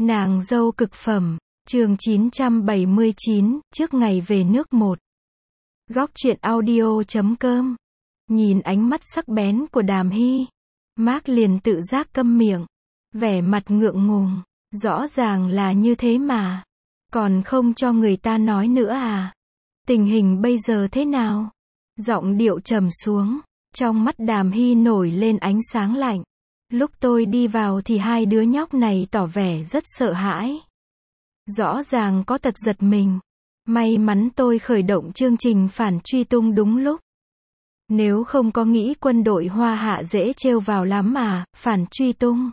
Nàng dâu cực phẩm, chương 979, trước ngày về nước 1. Góc truyện audio.com. Nhìn ánh mắt sắc bén của Đàm Hy, Mark liền tự giác câm miệng, vẻ mặt ngượng ngùng, rõ ràng là như thế mà, còn không cho người ta nói nữa à? Tình hình bây giờ thế nào? Giọng điệu trầm xuống, trong mắt Đàm Hy nổi lên ánh sáng lạnh. Lúc tôi đi vào thì hai đứa nhóc này tỏ vẻ rất sợ hãi. Rõ ràng có tật giật mình. May mắn tôi khởi động chương trình phản truy tung đúng lúc. Nếu không có nghĩ quân đội Hoa Hạ dễ trêu vào lắm mà, phản truy tung.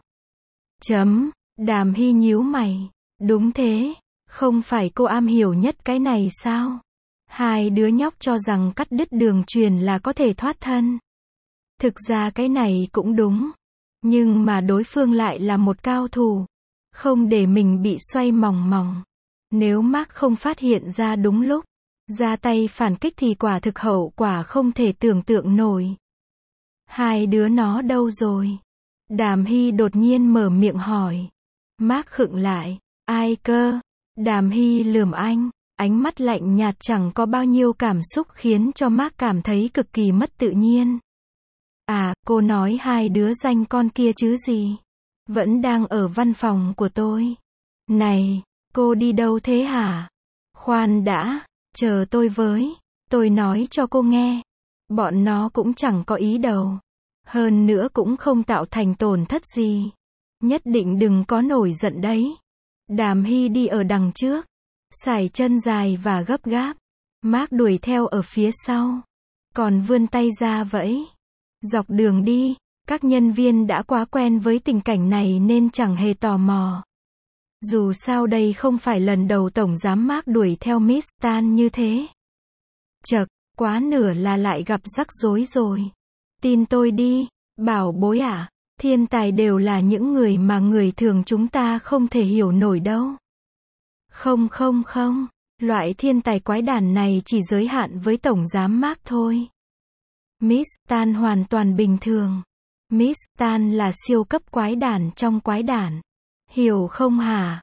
Đàm Hy nhíu mày. Đúng thế, không phải cô am hiểu nhất cái này sao? Hai đứa nhóc cho rằng cắt đứt đường truyền là có thể thoát thân. Thực ra cái này cũng đúng. Nhưng mà đối phương lại là một cao thủ. Không để mình bị xoay mòng mòng. Nếu Mark không phát hiện ra đúng lúc, ra tay phản kích thì quả thực hậu quả không thể tưởng tượng nổi. Hai đứa nó đâu rồi? Đàm Hy đột nhiên mở miệng hỏi. Mark khựng lại. Ai cơ? Đàm Hy lườm anh. Ánh mắt lạnh nhạt chẳng có bao nhiêu cảm xúc khiến cho Mark cảm thấy cực kỳ mất tự nhiên. À, cô nói hai đứa danh con kia chứ gì? Vẫn đang ở văn phòng của tôi. Này, cô đi đâu thế hả? Khoan đã, chờ tôi với. Tôi nói cho cô nghe. Bọn nó cũng chẳng có ý đâu. Hơn nữa cũng không tạo thành tổn thất gì. Nhất định đừng có nổi giận đấy. Đàm Hy đi ở đằng trước. Sải chân dài và gấp gáp. Mark đuổi theo ở phía sau. Còn vươn tay ra vẫy. Dọc đường đi, các nhân viên đã quá quen với tình cảnh này nên chẳng hề tò mò. Dù sao đây không phải lần đầu Tổng Giám Mark đuổi theo Miss Tan như thế. Chậc, quá nửa là lại gặp rắc rối rồi. Tin tôi đi, bảo bối ạ, thiên tài đều là những người mà người thường chúng ta không thể hiểu nổi đâu. Không, loại thiên tài quái đản này chỉ giới hạn với Tổng Giám Mark thôi. Miss Tan hoàn toàn bình thường. Miss Tan là siêu cấp quái đản trong quái đản. Hiểu không hả?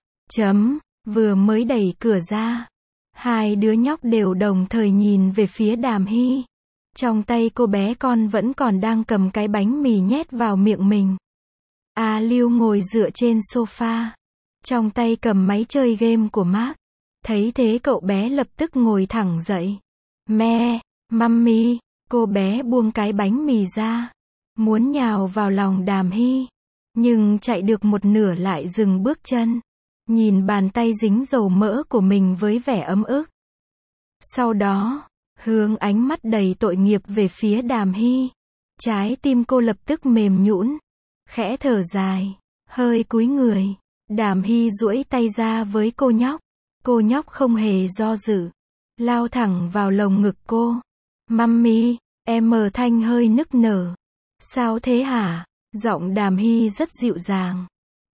Vừa mới đẩy cửa ra. Hai đứa nhóc đều đồng thời nhìn về phía Đàm Hy. Trong tay cô bé con vẫn còn đang cầm cái bánh mì nhét vào miệng mình. A Lưu ngồi dựa trên sofa. Trong tay cầm máy chơi game của Mark. Thấy thế cậu bé lập tức ngồi thẳng dậy. Mummy. Cô bé buông cái bánh mì ra, muốn nhào vào lòng Đàm Hy, nhưng chạy được một nửa lại dừng bước chân, nhìn bàn tay dính dầu mỡ của mình với vẻ ấm ức. Sau đó, hướng ánh mắt đầy tội nghiệp về phía Đàm Hy. Trái tim cô lập tức mềm nhũn, khẽ thở dài, hơi cúi người. Đàm Hy duỗi tay ra với cô nhóc không hề do dự, lao thẳng vào lồng ngực cô. Mummy, em thanh hơi nức nở. Sao thế hả? Giọng Đàm Hy rất dịu dàng.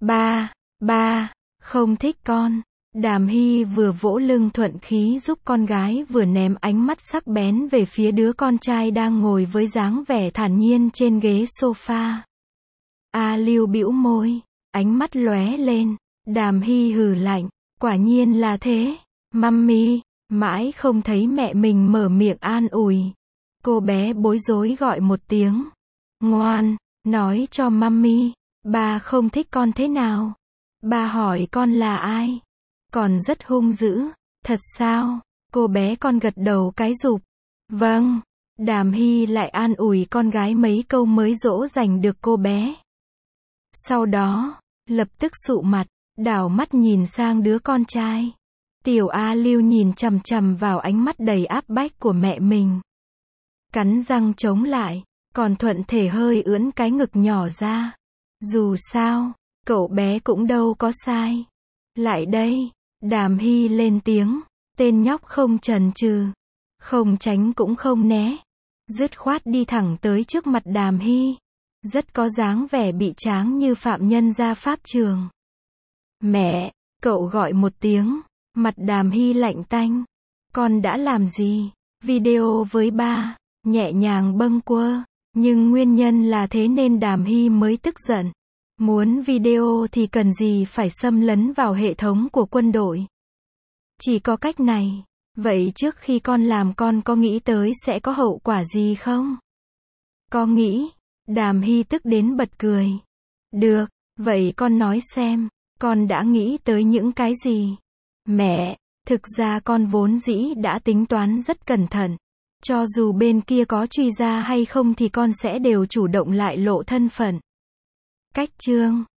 Ba, không thích con. Đàm Hy vừa vỗ lưng thuận khí giúp con gái vừa ném ánh mắt sắc bén về phía đứa con trai đang ngồi với dáng vẻ thản nhiên trên ghế sofa. A Lưu bĩu môi, ánh mắt lóe lên. Đàm Hy hừ lạnh, quả nhiên là thế. Mummy, mãi không thấy mẹ mình mở miệng an ủi. Cô bé bối rối gọi một tiếng. Ngoan, nói cho mummy, ba không thích con thế nào? Ba hỏi con là ai? Còn rất hung dữ, thật sao? Cô bé con gật đầu cái rụp. Vâng. Đàm Hy lại an ủi con gái mấy câu mới dỗ dành được cô bé. Sau đó, lập tức sụ mặt, đảo mắt nhìn sang đứa con trai. Tiểu A Lưu nhìn chằm chằm vào ánh mắt đầy áp bách của mẹ mình. Cắn răng chống lại, còn thuận thể hơi ưỡn cái ngực nhỏ ra. Dù sao, cậu bé cũng đâu có sai. Lại đây, Đàm Hy lên tiếng. Tên nhóc không chần chừ, không tránh cũng không né. Dứt khoát đi thẳng tới trước mặt Đàm Hy. Rất có dáng vẻ bị tráng như phạm nhân ra pháp trường. Mẹ, cậu gọi một tiếng. Mặt Đàm Hy lạnh tanh. Con đã làm gì? Video với ba. Nhẹ nhàng bâng quơ. Nhưng nguyên nhân là thế nên Đàm Hy mới tức giận. Muốn video thì cần gì phải xâm lấn vào hệ thống của quân đội. Chỉ có cách này. Vậy trước khi con làm con có nghĩ tới sẽ có hậu quả gì không? Con nghĩ. Đàm Hy tức đến bật cười. Được, vậy con nói xem, con đã nghĩ tới những cái gì? Mẹ, thực ra con vốn dĩ đã tính toán rất cẩn thận. Cho dù bên kia có truy ra hay không thì con sẽ đều chủ động lại lộ thân phận. Cách chương